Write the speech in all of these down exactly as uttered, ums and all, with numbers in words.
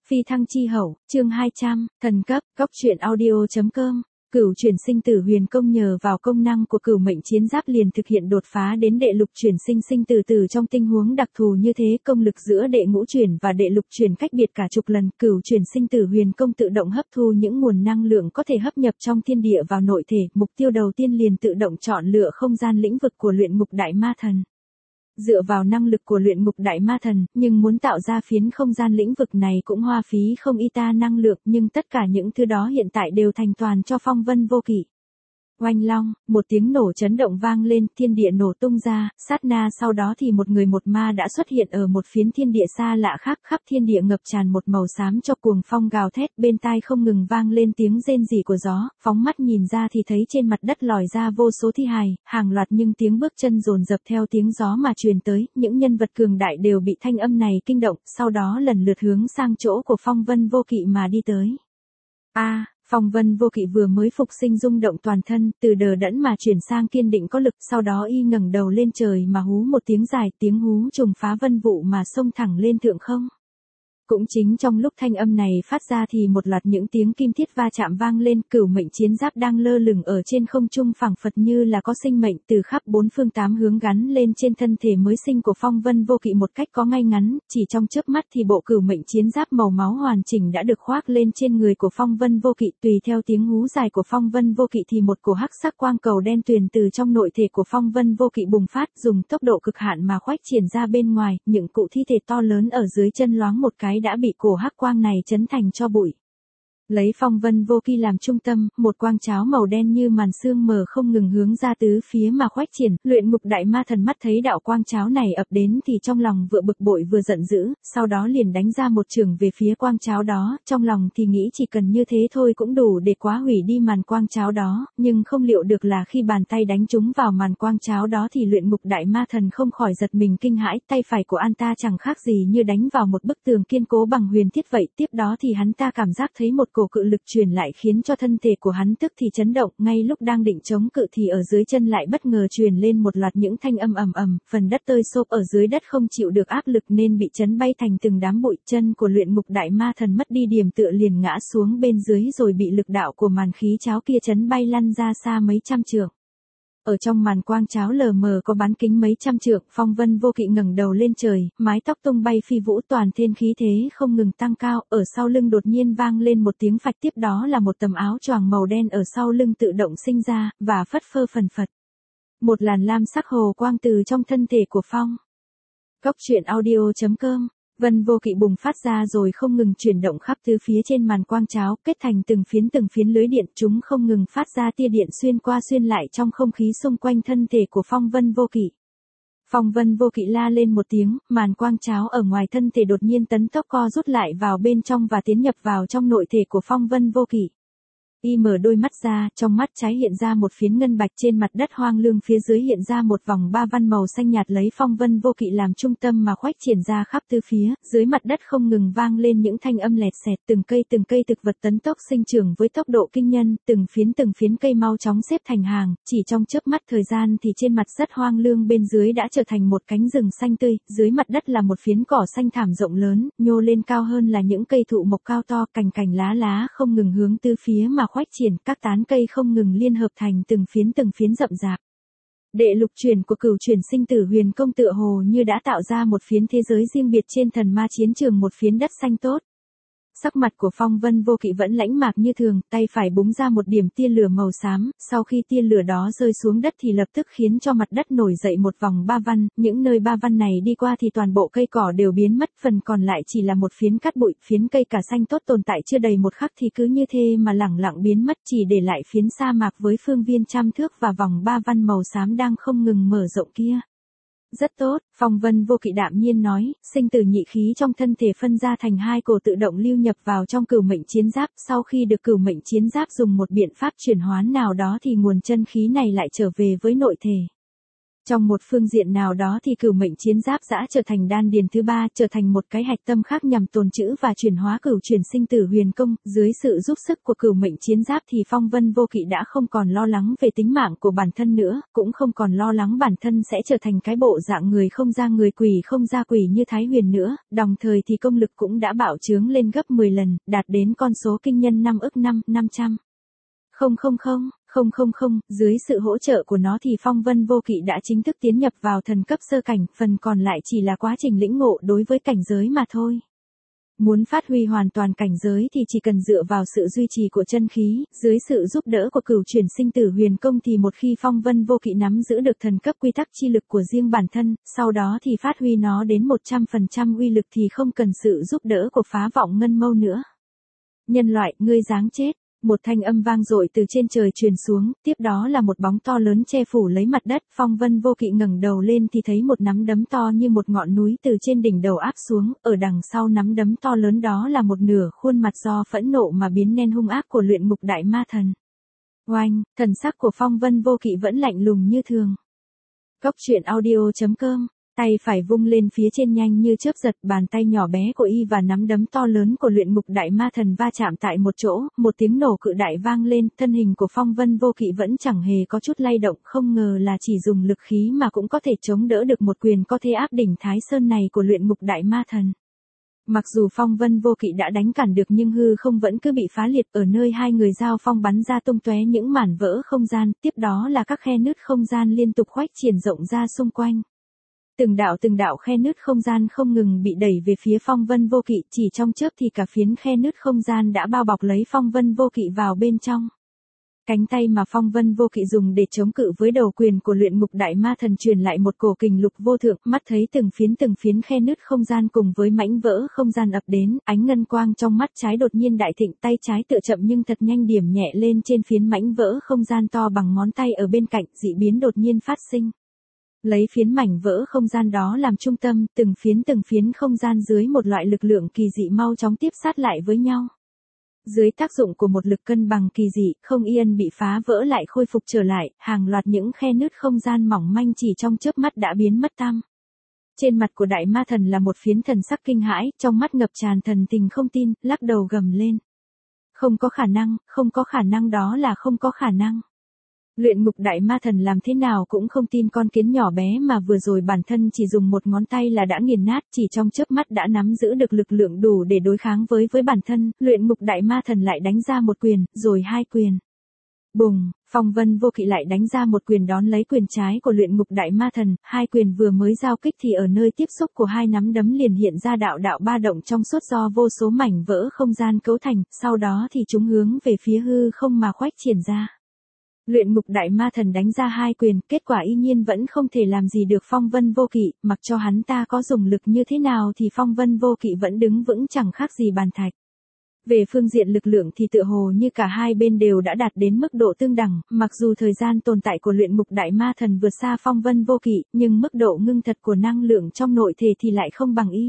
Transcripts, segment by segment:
Phi thăng chi hậu, chương hai trăm, thần cấp, góc truyện audio.com. Cửu chuyển sinh tử huyền công nhờ vào công năng của cửu mệnh chiến giáp liền thực hiện đột phá đến đệ lục chuyển sinh sinh tử tử trong tình huống đặc thù như thế, công lực giữa đệ ngũ chuyển và đệ lục chuyển cách biệt cả chục lần. Cửu chuyển sinh tử huyền công tự động hấp thu những nguồn năng lượng có thể hấp nhập trong thiên địa vào nội thể, mục tiêu đầu tiên liền tự động chọn lựa không gian lĩnh vực của luyện ngục đại ma thần. Dựa vào năng lực của luyện ngục đại ma thần, nhưng muốn tạo ra phiến không gian lĩnh vực này cũng hoa phí không ít ta năng lượng, nhưng tất cả những thứ đó hiện tại đều thành toàn cho Phong Vân Vô Kỵ. Oanh long, một tiếng nổ chấn động vang lên, thiên địa nổ tung ra, sát na sau đó thì một người một ma đã xuất hiện ở một phiến thiên địa xa lạ khác, khắp thiên địa ngập tràn một màu xám cho cuồng phong gào thét, bên tai không ngừng vang lên tiếng rên rỉ của gió, phóng mắt nhìn ra thì thấy trên mặt đất lòi ra vô số thi hài, hàng loạt nhưng tiếng bước chân dồn dập theo tiếng gió mà truyền tới, những nhân vật cường đại đều bị thanh âm này kinh động, sau đó lần lượt hướng sang chỗ của Phong Vân Vô Kỵ mà đi tới. A à, Phong Vân Vô Kỵ vừa mới phục sinh rung động toàn thân, từ đờ đẫn mà chuyển sang kiên định có lực, sau đó y ngẩng đầu lên trời mà hú một tiếng dài, tiếng hú trùng phá vân vụ mà xông thẳng lên thượng không. Cũng chính trong lúc thanh âm này phát ra thì một loạt những tiếng kim thiết va chạm vang lên, cửu mệnh chiến giáp đang lơ lửng ở trên không trung phảng phật như là có sinh mệnh từ khắp bốn phương tám hướng gắn lên trên thân thể mới sinh của Phong Vân Vô Kỵ một cách có ngay ngắn, chỉ trong chớp mắt thì bộ cửu mệnh chiến giáp màu máu hoàn chỉnh đã được khoác lên trên người của Phong Vân Vô Kỵ, tùy theo tiếng hú dài của Phong Vân Vô Kỵ thì một cổ hắc sắc quang cầu đen tuyền từ trong nội thể của Phong Vân Vô Kỵ bùng phát, dùng tốc độ cực hạn mà khoách triển ra bên ngoài, những cụ thi thể to lớn ở dưới chân loáng một cái đã bị cổ hắc quang này chấn thành cho bụi. Lấy Phong Vân Vô Kỵ làm trung tâm, một quang cháo màu đen như màn sương mờ không ngừng hướng ra tứ phía mà khoách triển, luyện ngục đại ma thần mắt thấy đạo quang cháo này ập đến thì trong lòng vừa bực bội vừa giận dữ, sau đó liền đánh ra một chưởng về phía quang cháo đó, trong lòng thì nghĩ chỉ cần như thế thôi cũng đủ để quá hủy đi màn quang cháo đó, nhưng không liệu được là khi bàn tay đánh trúng vào màn quang cháo đó thì luyện ngục đại ma thần không khỏi giật mình kinh hãi, tay phải của anh ta chẳng khác gì như đánh vào một bức tường kiên cố bằng huyền thiết vậy, tiếp đó thì hắn ta cảm giác thấy một cổ cự lực truyền lại khiến cho thân thể của hắn tức thì chấn động, ngay lúc đang định chống cự thì ở dưới chân lại bất ngờ truyền lên một loạt những thanh âm ầm ầm, phần đất tơi xốp ở dưới đất không chịu được áp lực nên bị chấn bay thành từng đám bụi, chân của luyện ngục đại ma thần mất đi điểm tựa liền ngã xuống bên dưới rồi bị lực đạo của màn khí cháo kia chấn bay lăn ra xa mấy trăm trượng. Ở trong màn quang cháo lờ mờ có bán kính mấy trăm trượng, Phong Vân Vô Kỵ ngẩng đầu lên trời, mái tóc tung bay phi vũ, toàn thân khí thế không ngừng tăng cao, ở sau lưng đột nhiên vang lên một tiếng phạch, tiếp đó là một tấm áo choàng màu đen ở sau lưng tự động sinh ra, và phất phơ phần phật. Một làn lam sắc hồ quang từ trong thân thể của Phong. Góc truyện audio.com. Vân Vô Kỵ bùng phát ra rồi không ngừng chuyển động khắp tứ phía trên màn quang cháo, kết thành từng phiến từng phiến lưới điện, chúng không ngừng phát ra tia điện xuyên qua xuyên lại trong không khí xung quanh thân thể của Phong Vân Vô Kỵ. Phong Vân Vô Kỵ la lên một tiếng, màn quang cháo ở ngoài thân thể đột nhiên tấn tốc co rút lại vào bên trong và tiến nhập vào trong nội thể của Phong Vân Vô Kỵ. Y mở đôi mắt ra, trong mắt trái hiện ra một phiến ngân bạch, trên mặt đất hoang lương phía dưới hiện ra một vòng ba văn màu xanh nhạt lấy Phong Vân Vô Kỵ làm trung tâm mà khoách triển ra khắp tứ phía, dưới mặt đất không ngừng vang lên những thanh âm lẹt xẹt, từng cây từng cây thực vật tấn tốc sinh trưởng với tốc độ kinh nhân, từng phiến từng phiến cây mau chóng xếp thành hàng, chỉ trong chớp mắt thời gian thì trên mặt đất hoang lương bên dưới đã trở thành một cánh rừng xanh tươi, dưới mặt đất là một phiến cỏ xanh thảm rộng lớn, nhô lên cao hơn là những cây thụ mộc cao to, cành cành lá lá không ngừng hướng tứ phía mà khoách triển, các tán cây không ngừng liên hợp thành từng phiến từng phiến rậm rạp. Đệ lục chuyển của cửu chuyển sinh tử huyền công tựa hồ như đã tạo ra một phiến thế giới riêng biệt trên thần ma chiến trường, một phiến đất xanh tốt. Sắc mặt của Phong Vân Vô Kỵ vẫn lãnh mạc như thường, tay phải búng ra một điểm tia lửa màu xám, sau khi tia lửa đó rơi xuống đất thì lập tức khiến cho mặt đất nổi dậy một vòng ba văn, những nơi ba văn này đi qua thì toàn bộ cây cỏ đều biến mất, phần còn lại chỉ là một phiến cát bụi, phiến cây cả xanh tốt tồn tại chưa đầy một khắc thì cứ như thế mà lẳng lặng biến mất, chỉ để lại phiến sa mạc với phương viên trăm thước và vòng ba văn màu xám đang không ngừng mở rộng kia. Rất tốt, Phong Vân Vô Kỵ đạm nhiên nói, sinh tử nhị khí trong thân thể phân ra thành hai cổ tự động lưu nhập vào trong cửu mệnh chiến giáp, sau khi được cửu mệnh chiến giáp dùng một biện pháp chuyển hoán nào đó thì nguồn chân khí này lại trở về với nội thể. Trong một phương diện nào đó thì cửu mệnh chiến giáp giã trở thành đan điền thứ ba, trở thành một cái hạch tâm khác nhằm tồn trữ và chuyển hóa cửu chuyển sinh tử huyền công, dưới sự giúp sức của cửu mệnh chiến giáp thì Phong Vân Vô Kỵ đã không còn lo lắng về tính mạng của bản thân nữa, cũng không còn lo lắng bản thân sẽ trở thành cái bộ dạng người không ra người quỷ không ra quỷ như Thái Huyền nữa, đồng thời thì công lực cũng đã bạo trướng lên gấp mười lần, đạt đến con số kinh nhân năm ức năm, năm trăm. Không không không, không không không, dưới sự hỗ trợ của nó thì Phong Vân Vô Kỵ đã chính thức tiến nhập vào thần cấp sơ cảnh, phần còn lại chỉ là quá trình lĩnh ngộ đối với cảnh giới mà thôi. Muốn phát huy hoàn toàn cảnh giới thì chỉ cần dựa vào sự duy trì của chân khí, dưới sự giúp đỡ của cửu chuyển sinh tử huyền công thì một khi Phong Vân Vô Kỵ nắm giữ được thần cấp quy tắc chi lực của riêng bản thân, sau đó thì phát huy nó đến một trăm phần trăm uy lực thì không cần sự giúp đỡ của phá vọng ngân mâu nữa. Nhân loại, ngươi giáng chết. Một thanh âm vang dội từ trên trời truyền xuống, tiếp đó là một bóng to lớn che phủ lấy mặt đất, Phong Vân Vô Kỵ ngẩng đầu lên thì thấy một nắm đấm to như một ngọn núi từ trên đỉnh đầu áp xuống, ở đằng sau nắm đấm to lớn đó là một nửa khuôn mặt do phẫn nộ mà biến nên hung ác của luyện ngục đại ma thần. Oanh, thần sắc của Phong Vân Vô Kỵ vẫn lạnh lùng như thường. Cốc truyện audio chấm com. Tay phải vung lên phía trên nhanh như chớp giật, bàn tay nhỏ bé của y và nắm đấm to lớn của luyện ngục đại ma thần va chạm tại một chỗ, một tiếng nổ cự đại vang lên, thân hình của Phong Vân Vô Kỵ vẫn chẳng hề có chút lay động, không ngờ là chỉ dùng lực khí mà cũng có thể chống đỡ được một quyền có thể áp đỉnh Thái Sơn này của luyện ngục đại ma thần. Mặc dù Phong Vân Vô Kỵ đã đánh cản được nhưng hư không vẫn cứ bị phá liệt, ở nơi hai người giao phong bắn ra tung tóe những mảnh vỡ không gian, tiếp đó là các khe nứt không gian liên tục khuếch triển rộng ra xung quanh. Từng đạo từng đạo khe nứt không gian không ngừng bị đẩy về phía Phong Vân Vô Kỵ, chỉ trong chớp thì cả phiến khe nứt không gian đã bao bọc lấy Phong Vân Vô Kỵ vào bên trong. Cánh tay mà Phong Vân Vô Kỵ dùng để chống cự với đầu quyền của luyện ngục đại ma thần truyền lại một cổ kình lục vô thượng, mắt thấy từng phiến từng phiến khe nứt không gian cùng với mảnh vỡ không gian ập đến, ánh ngân quang trong mắt trái đột nhiên đại thịnh, tay trái tựa chậm nhưng thật nhanh điểm nhẹ lên trên phiến mảnh vỡ không gian to bằng ngón tay ở bên cạnh, dị biến đột nhiên phát sinh. Lấy phiến mảnh vỡ không gian đó làm trung tâm, từng phiến từng phiến không gian dưới một loại lực lượng kỳ dị mau chóng tiếp sát lại với nhau. Dưới tác dụng của một lực cân bằng kỳ dị, không yên bị phá vỡ lại khôi phục trở lại, hàng loạt những khe nứt không gian mỏng manh chỉ trong chớp mắt đã biến mất tăm. Trên mặt của đại ma thần là một phiến thần sắc kinh hãi, trong mắt ngập tràn thần tình không tin, lắc đầu gầm lên. Không có khả năng, không có khả năng, đó là không có khả năng. Luyện ngục đại ma thần làm thế nào cũng không tin con kiến nhỏ bé mà vừa rồi bản thân chỉ dùng một ngón tay là đã nghiền nát, chỉ trong chớp mắt đã nắm giữ được lực lượng đủ để đối kháng với với bản thân, luyện ngục đại ma thần lại đánh ra một quyền, rồi hai quyền. Bùng, Phong Vân Vô Kỵ lại đánh ra một quyền đón lấy quyền trái của luyện ngục đại ma thần, hai quyền vừa mới giao kích thì ở nơi tiếp xúc của hai nắm đấm liền hiện ra đạo đạo ba động trong suốt do vô số mảnh vỡ không gian cấu thành, sau đó thì chúng hướng về phía hư không mà khuếch triển ra. Luyện ngục đại ma thần đánh ra hai quyền, kết quả y nhiên vẫn không thể làm gì được Phong Vân Vô Kỵ, mặc cho hắn ta có dùng lực như thế nào thì Phong Vân Vô Kỵ vẫn đứng vững chẳng khác gì bàn thạch. Về phương diện lực lượng thì tựa hồ như cả hai bên đều đã đạt đến mức độ tương đẳng, mặc dù thời gian tồn tại của luyện ngục đại ma thần vượt xa Phong Vân Vô Kỵ, nhưng mức độ ngưng thật của năng lượng trong nội thể thì lại không bằng y.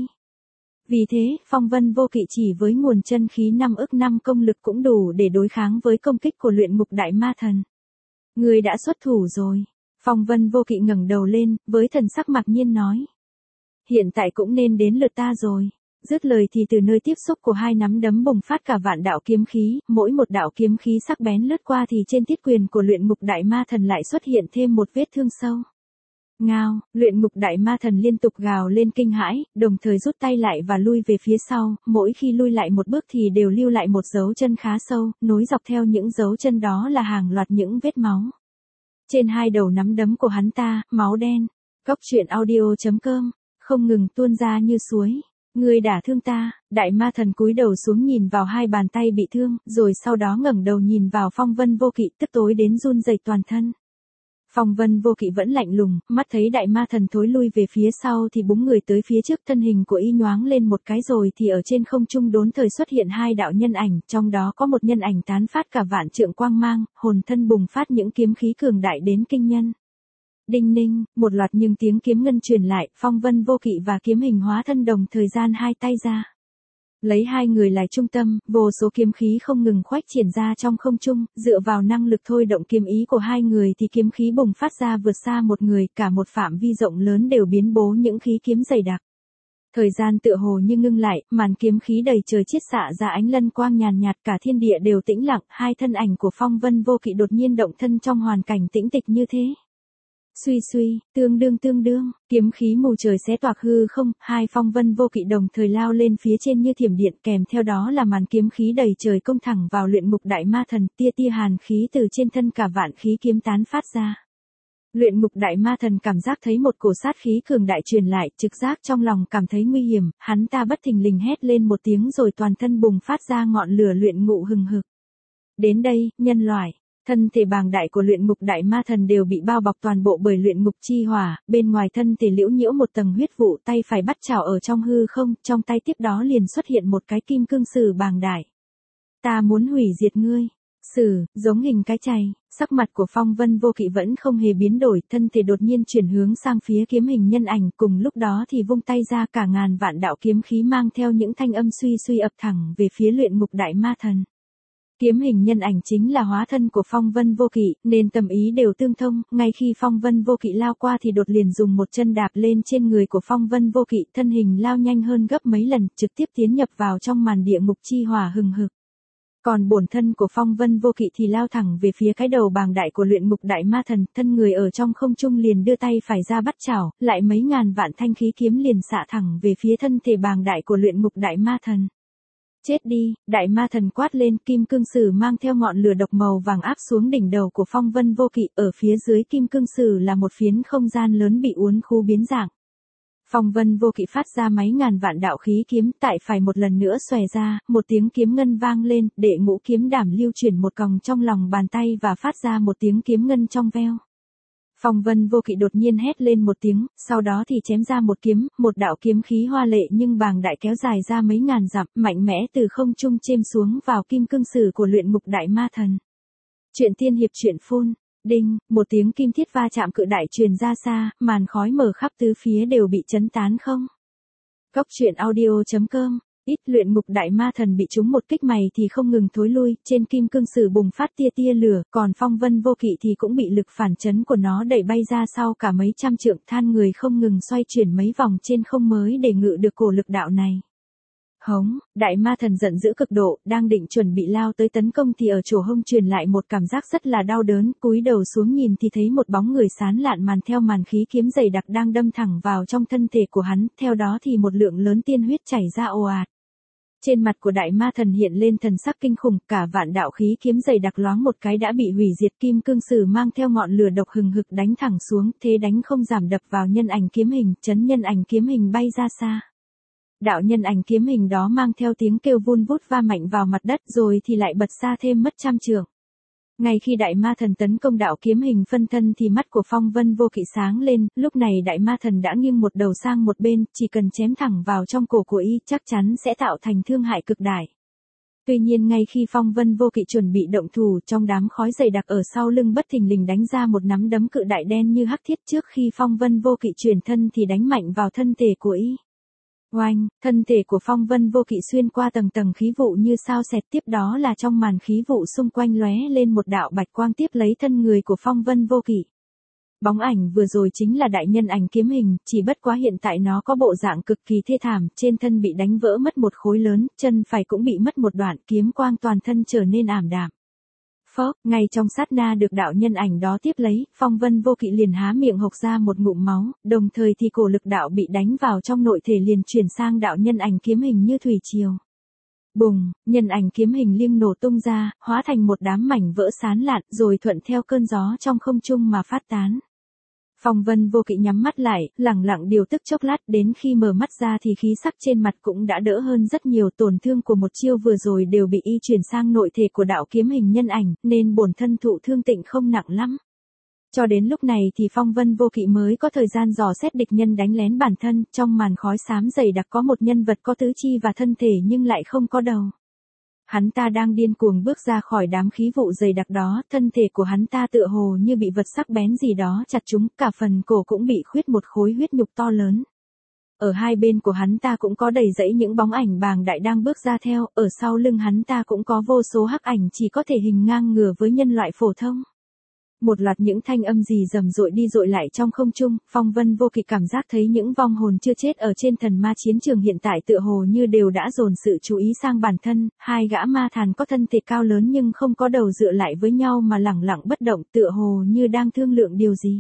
Vì thế, Phong Vân Vô Kỵ chỉ với nguồn chân khí năm ức năm công lực cũng đủ để đối kháng với công kích của luyện ngục đại ma thần. Người đã xuất thủ rồi. Phong Vân Vô Kỵ ngẩng đầu lên, với thần sắc mặc nhiên nói. Hiện tại cũng nên đến lượt ta rồi. Dứt lời thì từ nơi tiếp xúc của hai nắm đấm bùng phát cả vạn đạo kiếm khí, mỗi một đạo kiếm khí sắc bén lướt qua thì trên thiết quyền của luyện ngục đại ma thần lại xuất hiện thêm một vết thương sâu. Ngao, luyện ngục đại ma thần liên tục gào lên kinh hãi, đồng thời rút tay lại và lui về phía sau, mỗi khi lui lại một bước thì đều lưu lại một dấu chân khá sâu, nối dọc theo những dấu chân đó là hàng loạt những vết máu. Trên hai đầu nắm đấm của hắn ta, máu đen. Cốc truyện audio chấm com, không ngừng tuôn ra như suối. Ngươi đả thương ta, đại ma thần cúi đầu xuống nhìn vào hai bàn tay bị thương, rồi sau đó ngẩng đầu nhìn vào Phong Vân Vô Kỵ, tức tối đến run rẩy toàn thân. Phong Vân Vô Kỵ vẫn lạnh lùng, mắt thấy đại ma thần thối lui về phía sau thì búng người tới phía trước, thân hình của y nhoáng lên một cái rồi thì ở trên không trung đốn thời xuất hiện hai đạo nhân ảnh, trong đó có một nhân ảnh tán phát cả vạn trượng quang mang, hồn thân bùng phát những kiếm khí cường đại đến kinh nhân. Đinh ninh, một loạt những tiếng kiếm ngân truyền lại, Phong Vân Vô Kỵ và kiếm hình hóa thân đồng thời gian hai tay ra. Lấy hai người là trung tâm, vô số kiếm khí không ngừng khoách triển ra trong không trung, dựa vào năng lực thôi động kiếm ý của hai người thì kiếm khí bùng phát ra vượt xa một người, cả một phạm vi rộng lớn đều biến bố những khí kiếm dày đặc. Thời gian tựa hồ như ngưng lại, màn kiếm khí đầy trời chiết xạ ra ánh lân quang nhàn nhạt, cả thiên địa đều tĩnh lặng, hai thân ảnh của Phong Vân Vô Kỵ đột nhiên động thân trong hoàn cảnh tĩnh tịch như thế. Suy suy, tương đương tương đương, kiếm khí mù trời xé toạc hư không, hai Phong Vân Vô Kỵ đồng thời lao lên phía trên như thiểm điện, kèm theo đó là màn kiếm khí đầy trời công thẳng vào luyện ngục đại ma thần, tia tia hàn khí từ trên thân cả vạn khí kiếm tán phát ra. Luyện ngục đại ma thần cảm giác thấy một cổ sát khí cường đại truyền lại, trực giác trong lòng cảm thấy nguy hiểm, hắn ta bất thình lình hét lên một tiếng rồi toàn thân bùng phát ra ngọn lửa luyện ngục hừng hực. Đến đây, nhân loại. Thân thể bàng đại của luyện ngục đại ma thần đều bị bao bọc toàn bộ bởi luyện ngục chi hỏa, bên ngoài thân thể liễu nhiễu một tầng huyết vụ, tay phải bắt chảo ở trong hư không, trong tay tiếp đó liền xuất hiện một cái kim cương sử bàng đại. Ta muốn hủy diệt ngươi. Sử, giống hình cái chày, sắc mặt của Phong Vân Vô Kỵ vẫn không hề biến đổi, thân thể đột nhiên chuyển hướng sang phía kiếm hình nhân ảnh, cùng lúc đó thì vung tay ra cả ngàn vạn đạo kiếm khí mang theo những thanh âm suy suy ập thẳng về phía luyện ngục đại ma thần. Kiếm hình nhân ảnh chính là hóa thân của Phong Vân Vô Kỵ, nên tâm ý đều tương thông, ngay khi Phong Vân Vô Kỵ lao qua thì đột liền dùng một chân đạp lên trên người của Phong Vân Vô Kỵ, thân hình lao nhanh hơn gấp mấy lần, trực tiếp tiến nhập vào trong màn địa ngục chi hỏa hừng hực. Còn bổn thân của Phong Vân Vô Kỵ thì lao thẳng về phía cái đầu bàng đại của luyện ngục đại ma thần, thân người ở trong không trung liền đưa tay phải ra bắt chảo, lại mấy ngàn vạn thanh khí kiếm liền xạ thẳng về phía thân thể bàng đại của luyện ngục đại ma thần. Chết đi, đại ma thần quát lên, kim cương sử mang theo ngọn lửa độc màu vàng áp xuống đỉnh đầu của Phong Vân Vô Kỵ, ở phía dưới kim cương sử là một phiến không gian lớn bị uốn khúc biến dạng. Phong Vân Vô Kỵ phát ra mấy ngàn vạn đạo khí kiếm, tại phải một lần nữa xòe ra, một tiếng kiếm ngân vang lên, đệ ngũ kiếm đảm lưu chuyển một còng trong lòng bàn tay và phát ra một tiếng kiếm ngân trong veo. Phong Vân Vô Kỵ đột nhiên hét lên một tiếng, sau đó thì chém ra một kiếm, một đạo kiếm khí hoa lệ nhưng bàng đại kéo dài ra mấy ngàn dặm, mạnh mẽ từ không trung chêm xuống vào kim cương sử của luyện ngục đại ma thần. Truyện tiên hiệp truyện phun, đinh, một tiếng kim thiết va chạm cự đại truyền ra xa, màn khói mở khắp tứ phía đều bị chấn tán không. Góc truyện audio chấm com. Ít luyện ngục đại ma thần bị trúng một kích mày thì không ngừng thối lui, trên kim cương sử bùng phát tia tia lửa, còn Phong Vân Vô Kỵ thì cũng bị lực phản chấn của nó đẩy bay ra sau cả mấy trăm trượng, than người không ngừng xoay chuyển mấy vòng trên không mới để ngự được cổ lực đạo này. Hống, đại ma thần giận dữ cực độ, đang định chuẩn bị lao tới tấn công thì ở chỗ hông truyền lại một cảm giác rất là đau đớn, cúi đầu xuống nhìn thì thấy một bóng người xán lạn màn theo màn khí kiếm dày đặc đang đâm thẳng vào trong thân thể của hắn, theo đó thì một lượng lớn tiên huyết chảy ra ồ ạt. Trên mặt của đại ma thần hiện lên thần sắc kinh khủng, cả vạn đạo khí kiếm dày đặc loáng một cái đã bị hủy diệt, kim cương sử mang theo ngọn lửa độc hừng hực đánh thẳng xuống, thế đánh không giảm đập vào nhân ảnh kiếm hình, chấn nhân ảnh kiếm hình bay ra xa. Đạo nhân ảnh kiếm hình đó mang theo tiếng kêu vun vút va mạnh vào mặt đất rồi thì lại bật xa thêm mất trăm trượng. Ngay khi đại ma thần tấn công đạo kiếm hình phân thân thì mắt của Phong Vân Vô Kỵ sáng lên, lúc này đại ma thần đã nghiêng một đầu sang một bên, chỉ cần chém thẳng vào trong cổ của y chắc chắn sẽ tạo thành thương hại cực đại. Tuy nhiên ngay khi Phong Vân Vô Kỵ chuẩn bị động thủ, trong đám khói dày đặc ở sau lưng bất thình lình đánh ra một nắm đấm cự đại đen như hắc thiết, trước khi Phong Vân Vô Kỵ chuyển thân thì đánh mạnh vào thân thể của y. Oanh, thân thể của Phong Vân Vô Kỵ xuyên qua tầng tầng khí vụ như sao xẹt, tiếp đó là trong màn khí vụ xung quanh lóe lên một đạo bạch quang tiếp lấy thân người của Phong Vân Vô Kỵ. Bóng ảnh vừa rồi chính là đại nhân ảnh kiếm hình, chỉ bất quá hiện tại nó có bộ dạng cực kỳ thê thảm, trên thân bị đánh vỡ mất một khối lớn, chân phải cũng bị mất một đoạn, kiếm quang toàn thân trở nên ảm đạm. Phốc, ngay trong sát na được đạo nhân ảnh đó tiếp lấy, Phong Vân Vô Kỵ liền há miệng hộc ra một ngụm máu, đồng thời thì cổ lực đạo bị đánh vào trong nội thể liền chuyển sang đạo nhân ảnh kiếm hình như thủy triều. Bùng, nhân ảnh kiếm hình liêng nổ tung ra, hóa thành một đám mảnh vỡ xán lạn, rồi thuận theo cơn gió trong không trung mà phát tán. Phong Vân Vô Kỵ nhắm mắt lại, lẳng lặng điều tức chốc lát, đến khi mở mắt ra thì khí sắc trên mặt cũng đã đỡ hơn rất nhiều, tổn thương của một chiêu vừa rồi đều bị y chuyển sang nội thể của đạo kiếm hình nhân ảnh, nên bổn thân thụ thương tịnh không nặng lắm. Cho đến lúc này thì Phong Vân Vô Kỵ mới có thời gian dò xét địch nhân đánh lén bản thân, trong màn khói xám dày đặc có một nhân vật có tứ chi và thân thể nhưng lại không có đầu. Hắn ta đang điên cuồng bước ra khỏi đám khí vụ dày đặc đó, thân thể của hắn ta tựa hồ như bị vật sắc bén gì đó chặt trúng, cả phần cổ cũng bị khuyết một khối huyết nhục to lớn. Ở hai bên của hắn ta cũng có đầy dẫy những bóng ảnh bàng đại đang bước ra theo, ở sau lưng hắn ta cũng có vô số hắc ảnh chỉ có thể hình ngang ngửa với nhân loại phổ thông. Một loạt những thanh âm rì rầm rội đi rội lại trong không trung, Phong Vân Vô Kỵ cảm giác thấy những vong hồn chưa chết ở trên thần ma chiến trường hiện tại tựa hồ như đều đã dồn sự chú ý sang bản thân, hai gã ma thàn có thân thể cao lớn nhưng không có đầu dựa lại với nhau mà lẳng lặng bất động tựa hồ như đang thương lượng điều gì.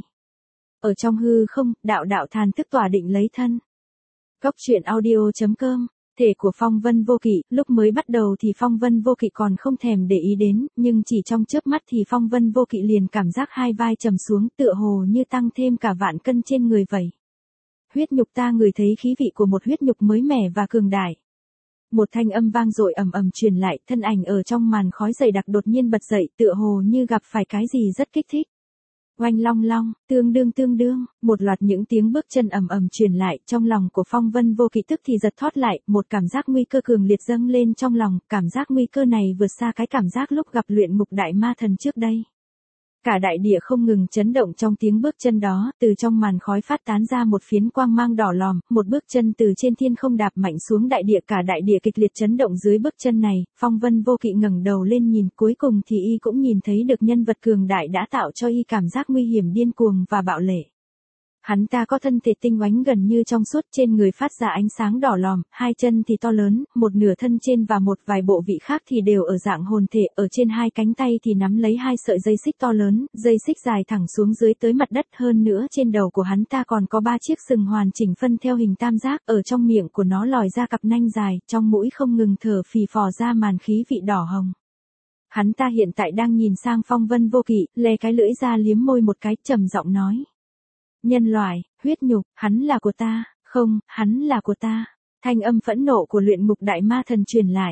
Ở trong hư không, đạo đạo thàn thức tỏa định lấy thân. Góc truyện audio chấm com. Thể của Phong Vân Vô Kỵ, lúc mới bắt đầu thì Phong Vân Vô Kỵ còn không thèm để ý đến, nhưng chỉ trong chớp mắt thì Phong Vân Vô Kỵ liền cảm giác hai vai trầm xuống tựa hồ như tăng thêm cả vạn cân trên người vậy. Huyết nhục ta ngửi thấy khí vị của một huyết nhục mới mẻ và cường đại. Một thanh âm vang dội ầm ầm truyền lại, thân ảnh ở trong màn khói dày đặc đột nhiên bật dậy tựa hồ như gặp phải cái gì rất kích thích. Oanh long long, tương đương tương đương, một loạt những tiếng bước chân ầm ầm truyền lại, trong lòng của Phong Vân Vô Kỵ tức thì giật thót lại, một cảm giác nguy cơ cường liệt dâng lên trong lòng, cảm giác nguy cơ này vượt xa cái cảm giác lúc gặp luyện ngục đại ma thần trước đây. Cả đại địa không ngừng chấn động trong tiếng bước chân đó, từ trong màn khói phát tán ra một phiến quang mang đỏ lòm, một bước chân từ trên thiên không đạp mạnh xuống đại địa, cả đại địa kịch liệt chấn động dưới bước chân này. Phong Vân Vô Kỵ ngẩng đầu lên nhìn, cuối cùng thì y cũng nhìn thấy được nhân vật cường đại đã tạo cho y cảm giác nguy hiểm điên cuồng và bạo lệ. Hắn ta có thân thể tinh oánh gần như trong suốt, trên người phát ra ánh sáng đỏ lòm, hai chân thì to lớn, một nửa thân trên và một vài bộ vị khác thì đều ở dạng hồn thể, ở trên hai cánh tay thì nắm lấy hai sợi dây xích to lớn, dây xích dài thẳng xuống dưới tới mặt đất, hơn nữa trên đầu của hắn ta còn có ba chiếc sừng hoàn chỉnh phân theo hình tam giác, ở trong miệng của nó lòi ra cặp nanh dài, trong mũi không ngừng thở phì phò ra màn khí vị đỏ hồng. Hắn ta hiện tại đang nhìn sang Phong Vân Vô Kỵ, lè cái lưỡi ra liếm môi một cái, trầm giọng nói. Nhân loại, huyết nhục, hắn là của ta, không, hắn là của ta. Thanh âm phẫn nộ của luyện ngục đại ma thần truyền lại.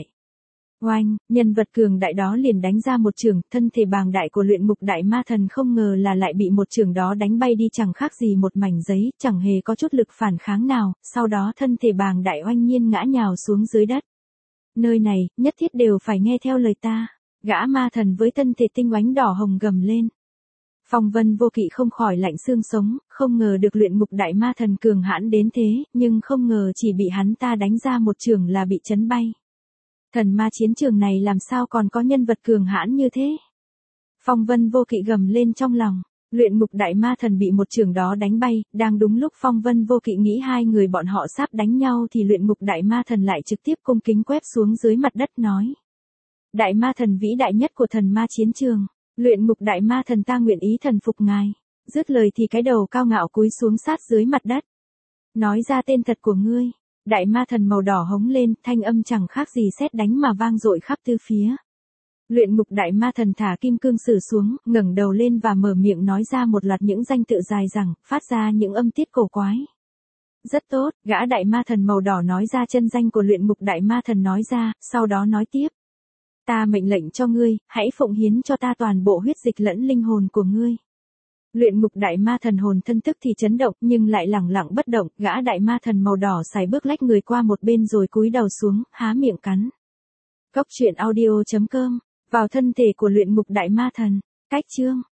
Oanh, nhân vật cường đại đó liền đánh ra một chưởng, thân thể bàng đại của luyện ngục đại ma thần không ngờ là lại bị một chưởng đó đánh bay đi chẳng khác gì một mảnh giấy, chẳng hề có chút lực phản kháng nào, sau đó thân thể bàng đại oanh nhiên ngã nhào xuống dưới đất. Nơi này, nhất thiết đều phải nghe theo lời ta. Gã ma thần với thân thể tinh oánh đỏ hồng gầm lên. Phong Vân Vô Kỵ không khỏi lạnh xương sống, không ngờ được luyện ngục đại ma thần cường hãn đến thế, nhưng không ngờ chỉ bị hắn ta đánh ra một chưởng là bị chấn bay. Thần ma chiến trường này làm sao còn có nhân vật cường hãn như thế? Phong Vân Vô Kỵ gầm lên trong lòng, luyện ngục đại ma thần bị một chưởng đó đánh bay, đang đúng lúc Phong Vân Vô Kỵ nghĩ hai người bọn họ sắp đánh nhau thì luyện ngục đại ma thần lại trực tiếp cung kính quét xuống dưới mặt đất nói. Đại ma thần vĩ đại nhất của thần ma chiến trường. Luyện ngục đại ma thần ta nguyện ý thần phục ngài. Dứt lời thì cái đầu cao ngạo cúi xuống sát dưới mặt đất. Nói ra tên thật của ngươi. Đại ma thần màu đỏ hống lên, thanh âm chẳng khác gì sét đánh mà vang dội khắp tứ phía. Luyện ngục đại ma thần thả kim cương sử xuống, ngẩng đầu lên và mở miệng nói ra một loạt những danh tự dài dẳng, phát ra những âm tiết cổ quái. Rất tốt, gã đại ma thần màu đỏ nói ra chân danh của luyện ngục đại ma thần nói ra, sau đó nói tiếp. Ta mệnh lệnh cho ngươi, hãy phụng hiến cho ta toàn bộ huyết dịch lẫn linh hồn của ngươi. Luyện ngục đại ma thần hồn thân thức thì chấn động, nhưng lại lẳng lặng bất động, gã đại ma thần màu đỏ sải bước lách người qua một bên rồi cúi đầu xuống, há miệng cắn. Góc truyện audio chấm com, vào thân thể của luyện ngục đại ma thần, cách chương.